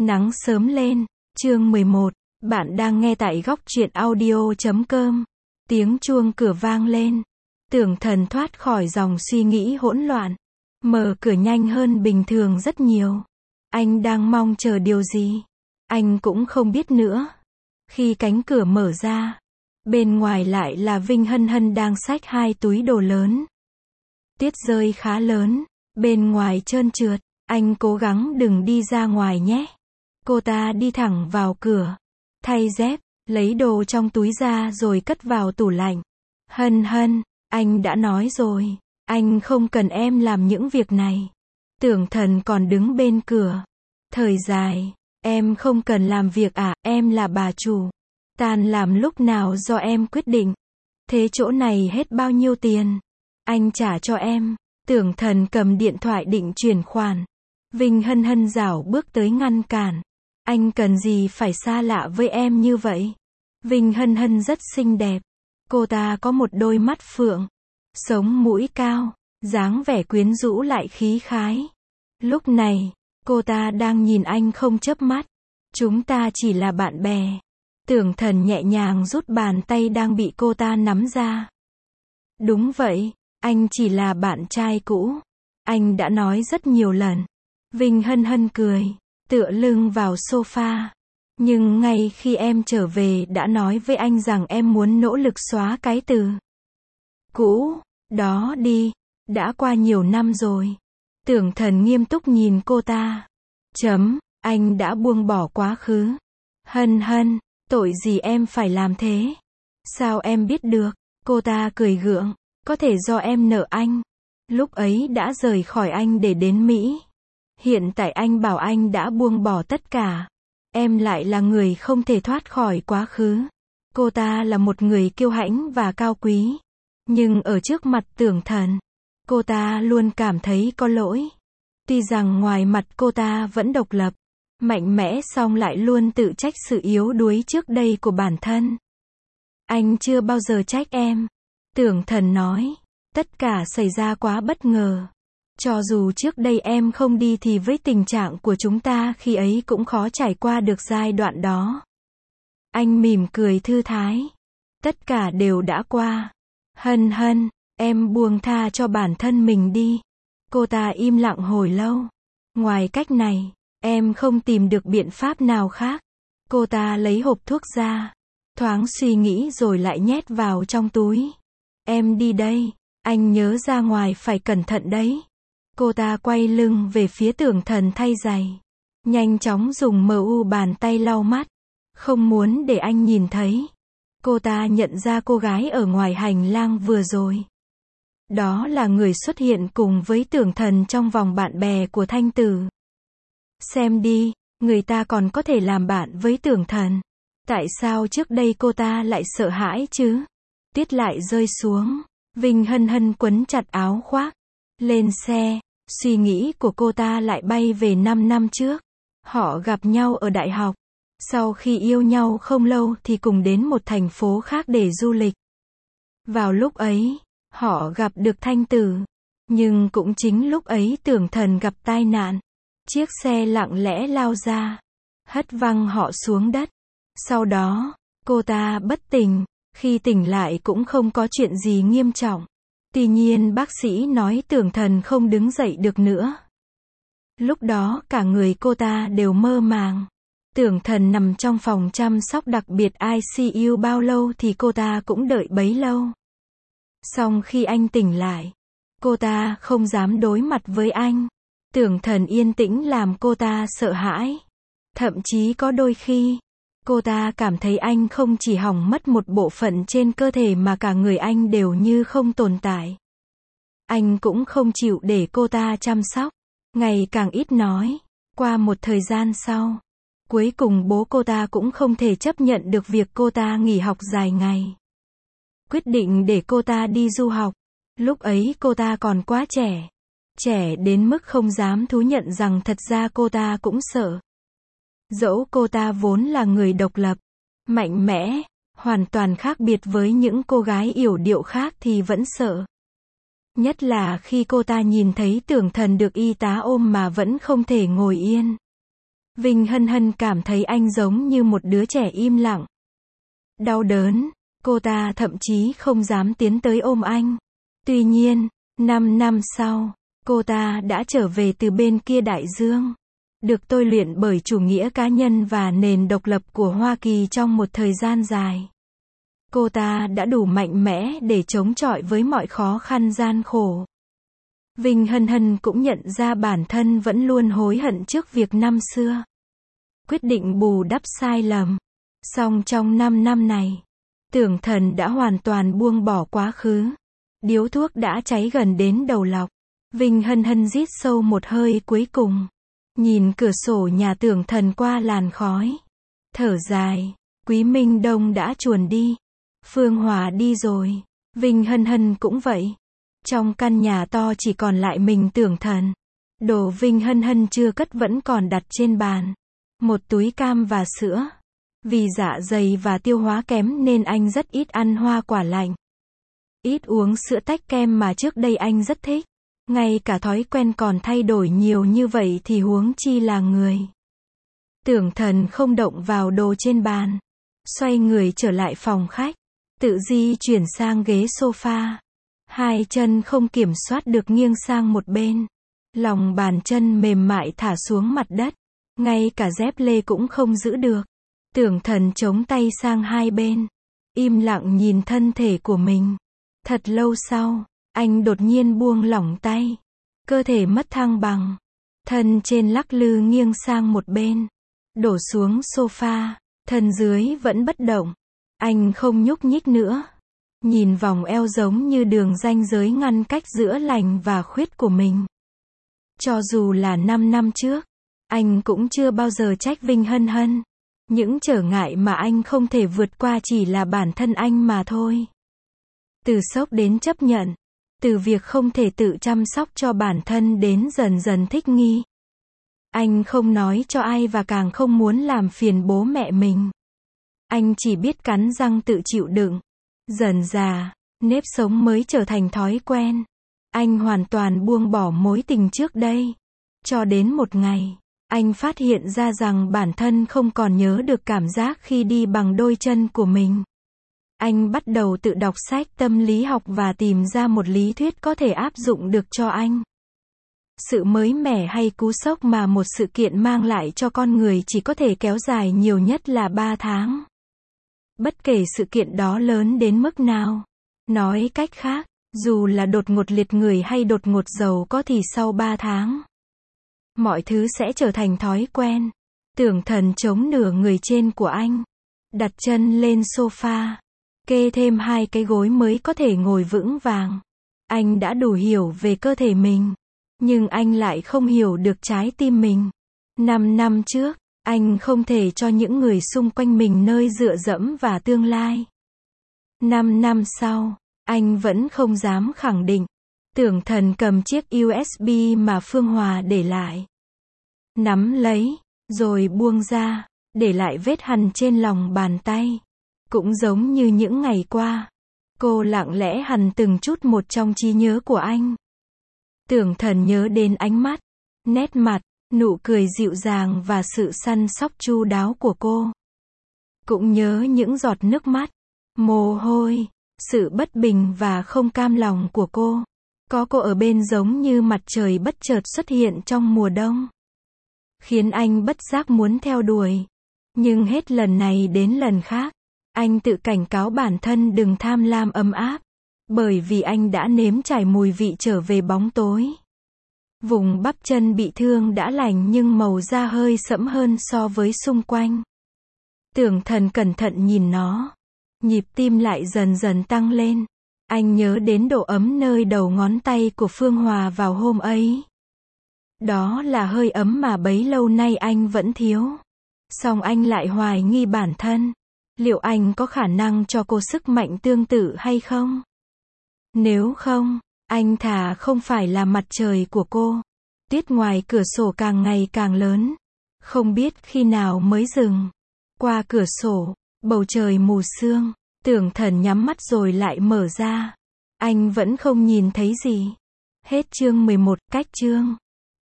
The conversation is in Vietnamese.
Nắng sớm lên, chương 11, bạn đang nghe tại góc truyện audio.com. Tiếng chuông cửa vang lên. Tưởng Thần thoát khỏi dòng suy nghĩ hỗn loạn. Mở cửa nhanh hơn bình thường rất nhiều. Anh đang mong chờ điều gì? Anh cũng không biết nữa. Khi cánh cửa mở ra, bên ngoài lại là Vinh Hân Hân đang xách 2 túi đồ lớn. Tuyết rơi khá lớn, bên ngoài trơn trượt, anh cố gắng đừng đi ra ngoài nhé. Cô ta đi thẳng vào cửa, thay dép, lấy đồ trong túi ra rồi cất vào tủ lạnh. Hân Hân, anh đã nói rồi, anh không cần em làm những việc này. Tưởng Thần còn đứng bên cửa. Thời dài, em không cần làm việc à, em là bà chủ. Tan làm lúc nào do em quyết định. Thế chỗ này hết bao nhiêu tiền? Anh trả cho em. Tưởng Thần cầm điện thoại định chuyển khoản. Vinh Hân Hân rảo bước tới ngăn cản. Anh cần gì phải xa lạ với em như vậy? Vinh Hân Hân rất xinh đẹp. Cô ta có một đôi mắt phượng, sống mũi cao, dáng vẻ quyến rũ lại khí khái. Lúc này, cô ta đang nhìn anh không chớp mắt. Chúng ta chỉ là bạn bè. Tưởng Thần nhẹ nhàng rút bàn tay đang bị cô ta nắm ra. Đúng vậy, anh chỉ là bạn trai cũ. Anh đã nói rất nhiều lần. Vinh Hân Hân cười, tựa lưng vào sofa. Nhưng ngay khi em trở về đã nói với anh rằng em muốn nỗ lực xóa cái từ cũ đó đi. Đã qua nhiều năm rồi. Tưởng Thần nghiêm túc nhìn cô ta. Anh đã buông bỏ quá khứ. Hân Hân, tội gì em phải làm thế? Sao em biết được? Cô ta cười gượng. Có thể do em nợ anh. Lúc ấy đã rời khỏi anh để đến Mỹ. Hiện tại anh bảo anh đã buông bỏ tất cả. Em lại là người không thể thoát khỏi quá khứ. Cô ta là một người kiêu hãnh và cao quý. Nhưng ở trước mặt Tưởng Thần, cô ta luôn cảm thấy có lỗi. Tuy rằng ngoài mặt cô ta vẫn độc lập, mạnh mẽ song lại luôn tự trách sự yếu đuối trước đây của bản thân. Anh chưa bao giờ trách em. Tưởng Thần nói. Tất cả xảy ra quá bất ngờ. Cho dù trước đây em không đi thì với tình trạng của chúng ta khi ấy cũng khó trải qua được giai đoạn đó. Anh mỉm cười thư thái. Tất cả đều đã qua. Hân Hân, em buông tha cho bản thân mình đi. Cô ta im lặng hồi lâu. Ngoài cách này, em không tìm được biện pháp nào khác. Cô ta lấy hộp thuốc ra. Thoáng suy nghĩ rồi lại nhét vào trong túi. Em đi đây. Anh nhớ ra ngoài phải cẩn thận đấy. Cô ta quay lưng về phía Tưởng Thần thay giày. Nhanh chóng dùng bàn tay lau mắt. Không muốn để anh nhìn thấy. Cô ta nhận ra cô gái ở ngoài hành lang vừa rồi. Đó là người xuất hiện cùng với Tưởng Thần trong vòng bạn bè của Thanh Tử. Xem đi, người ta còn có thể làm bạn với Tưởng Thần. Tại sao trước đây cô ta lại sợ hãi chứ? Tuyết lại rơi xuống. Vinh Hân Hân quấn chặt áo khoác. Lên xe, suy nghĩ của cô ta lại bay về 5 năm trước. Họ gặp nhau ở đại học. Sau khi yêu nhau không lâu thì cùng đến một thành phố khác để du lịch. Vào lúc ấy, họ gặp được Thanh Tử. Nhưng cũng chính lúc ấy Tưởng Thần gặp tai nạn. Chiếc xe lặng lẽ lao ra, hất văng họ xuống đất. Sau đó, cô ta bất tỉnh. Khi tỉnh lại cũng không có chuyện gì nghiêm trọng. Tuy nhiên bác sĩ nói Tưởng Thần không đứng dậy được nữa. Lúc đó cả người cô ta đều mơ màng. Tưởng Thần nằm trong phòng chăm sóc đặc biệt ICU bao lâu thì cô ta cũng đợi bấy lâu. Song khi anh tỉnh lại, cô ta không dám đối mặt với anh. Tưởng Thần yên tĩnh làm cô ta sợ hãi. Thậm chí có đôi khi, cô ta cảm thấy anh không chỉ hỏng mất một bộ phận trên cơ thể mà cả người anh đều như không tồn tại. Anh cũng không chịu để cô ta chăm sóc. Ngày càng ít nói. Qua một thời gian sau, cuối cùng bố cô ta cũng không thể chấp nhận được việc cô ta nghỉ học dài ngày. Quyết định để cô ta đi du học. Lúc ấy cô ta còn quá trẻ. Trẻ đến mức không dám thú nhận rằng thật ra cô ta cũng sợ. Dẫu cô ta vốn là người độc lập, mạnh mẽ, hoàn toàn khác biệt với những cô gái yểu điệu khác thì vẫn sợ. Nhất là khi cô ta nhìn thấy Tưởng Thần được y tá ôm mà vẫn không thể ngồi yên. Vinh Hân Hân cảm thấy anh giống như một đứa trẻ im lặng. Đau đớn, cô ta thậm chí không dám tiến tới ôm anh. Tuy nhiên, 5 năm sau, cô ta đã trở về từ bên kia đại dương. Được tôi luyện bởi chủ nghĩa cá nhân và nền độc lập của Hoa Kỳ trong một thời gian dài. Cô ta đã đủ mạnh mẽ để chống chọi với mọi khó khăn gian khổ. Vinh Hân Hân cũng nhận ra bản thân vẫn luôn hối hận trước việc năm xưa. Quyết định bù đắp sai lầm. Song trong 5 năm này, Tưởng Thần đã hoàn toàn buông bỏ quá khứ. Điếu thuốc đã cháy gần đến đầu lọc. Vinh Hân Hân rít sâu một hơi cuối cùng. Nhìn cửa sổ nhà Tưởng Thần qua làn khói. Thở dài, Quý Minh Đông đã chuồn đi. Phương Hòa đi rồi. Vinh Hân Hân cũng vậy. Trong căn nhà to chỉ còn lại mình Tưởng Thần. Đồ Vinh Hân Hân chưa cất vẫn còn đặt trên bàn. Một túi cam và sữa. Vì dạ dày và tiêu hóa kém nên anh rất ít ăn hoa quả lạnh. Ít uống sữa tách kem mà trước đây anh rất thích. Ngay cả thói quen còn thay đổi nhiều như vậy thì huống chi là người. Tưởng Thần không động vào đồ trên bàn. Xoay người trở lại phòng khách. Tự di chuyển sang ghế sofa. Hai chân không kiểm soát được nghiêng sang một bên. Lòng bàn chân mềm mại thả xuống mặt đất. Ngay cả dép lê cũng không giữ được. Tưởng Thần chống tay sang hai bên. Im lặng nhìn thân thể của mình. Thật lâu sau, anh đột nhiên buông lỏng tay. Cơ thể mất thăng bằng. Thân trên lắc lư nghiêng sang một bên. Đổ xuống sofa. Thân dưới vẫn bất động. Anh không nhúc nhích nữa. Nhìn vòng eo giống như đường ranh giới ngăn cách giữa lành và khuyết của mình. Cho dù là 5 năm trước, anh cũng chưa bao giờ trách Vinh Hân Hân. Những trở ngại mà anh không thể vượt qua chỉ là bản thân anh mà thôi. Từ sốc đến chấp nhận. Từ việc không thể tự chăm sóc cho bản thân đến dần dần thích nghi. Anh không nói cho ai và càng không muốn làm phiền bố mẹ mình. Anh chỉ biết cắn răng tự chịu đựng. Dần dà, nếp sống mới trở thành thói quen. Anh hoàn toàn buông bỏ mối tình trước đây. Cho đến một ngày, anh phát hiện ra rằng bản thân không còn nhớ được cảm giác khi đi bằng đôi chân của mình. Anh bắt đầu tự đọc sách tâm lý học và tìm ra một lý thuyết có thể áp dụng được cho anh. Sự mới mẻ hay cú sốc mà một sự kiện mang lại cho con người chỉ có thể kéo dài nhiều nhất là 3 tháng. Bất kể sự kiện đó lớn đến mức nào. Nói cách khác, dù là đột ngột liệt người hay đột ngột giàu có thì sau 3 tháng, mọi thứ sẽ trở thành thói quen. Tưởng Thần chống nửa người trên của anh. Đặt chân lên sofa. Kê thêm 2 cái gối mới có thể ngồi vững vàng. Anh đã đủ hiểu về cơ thể mình. Nhưng anh lại không hiểu được trái tim mình. 5 năm trước, anh không thể cho những người xung quanh mình nơi dựa dẫm và tương lai. 5 năm sau, anh vẫn không dám khẳng định. Tưởng Thần cầm chiếc USB mà Phương Hòa để lại. Nắm lấy, rồi buông ra, để lại vết hằn trên lòng bàn tay. Cũng giống như những ngày qua, cô lặng lẽ hằn từng chút một trong trí nhớ của anh. Tưởng Thần nhớ đến ánh mắt, nét mặt, nụ cười dịu dàng và sự săn sóc chu đáo của cô. Cũng nhớ những giọt nước mắt, mồ hôi, sự bất bình và không cam lòng của cô. Có cô ở bên giống như mặt trời bất chợt xuất hiện trong mùa đông. Khiến anh bất giác muốn theo đuổi. Nhưng hết lần này đến lần khác, anh tự cảnh cáo bản thân đừng tham lam ấm áp. Bởi vì anh đã nếm trải mùi vị trở về bóng tối. Vùng bắp chân bị thương đã lành nhưng màu da hơi sẫm hơn so với xung quanh. Tưởng Thần cẩn thận nhìn nó. Nhịp tim lại dần dần tăng lên. Anh nhớ đến độ ấm nơi đầu ngón tay của Phương Hòa vào hôm ấy. Đó là hơi ấm mà bấy lâu nay anh vẫn thiếu. Song anh lại hoài nghi bản thân. Liệu anh có khả năng cho cô sức mạnh tương tự hay không? Nếu không, anh thà không phải là mặt trời của cô. Tuyết ngoài cửa sổ càng ngày càng lớn. Không biết khi nào mới dừng. Qua cửa sổ, bầu trời mù sương. Tưởng Thần nhắm mắt rồi lại mở ra. Anh vẫn không nhìn thấy gì. Hết chương 11, cách chương.